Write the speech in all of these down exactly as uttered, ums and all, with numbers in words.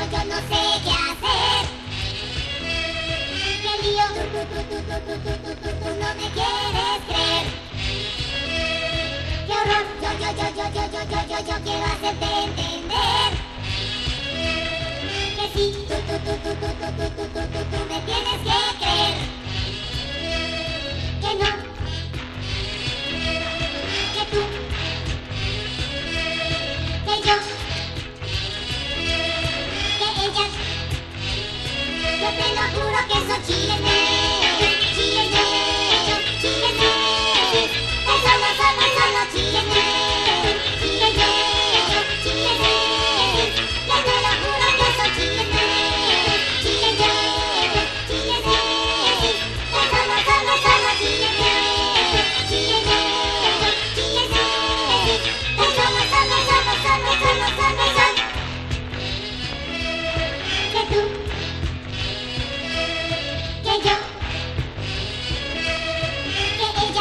yo no sé qué hacer. ¡Qué lío! Tú, tú, tú, tú, tú, tú, tú, tú, tú no me quieres creer. ¡Qué horror! Yo, yo, yo, yo, yo, yo, yo, yo, yo quiero hacerte entender que sí, tú, tú, tú, tú, tú, tú, tú, tú, tú, tú, tú me tienes que creer. Que no, que tú, que yo, que ella. Yo te lo juro que son chilenes, chilenes, chilenes. Que solo, solo, solo chilenes, chilenes, chilenes. Yo te lo juro que son chilenes, chilenes, chilenes. Que solo, solo, solo chilenes, chilenes, chilenes. Que solo, solo, solo, solo, solo, solo, solo. Que tú, que yo, que ella,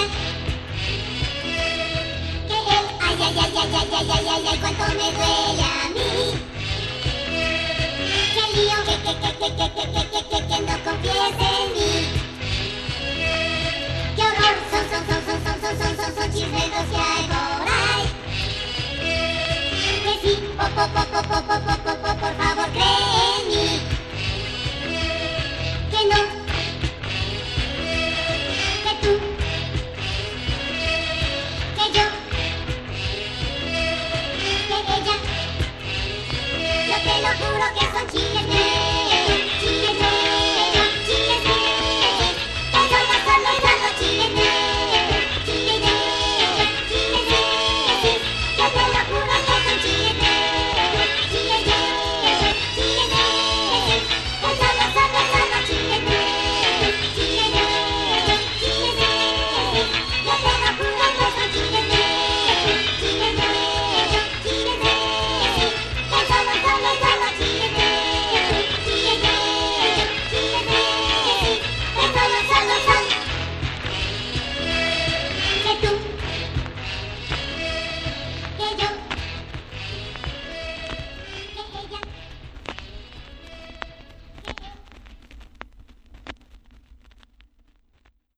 que él. Ay, ay, ay, ay, ay, ay, ay, ay, ay, cuánto me duele a mí. Qué lío, que, que, que, que, que, que, que, que, que, que no confíes en mí. Qué horror, son, son, son, son, son, son, son, son, son chismeros que hay por ahí. Que sí, po, po, po, po, po, po, po, po, po, por favor cree en mí. Que no.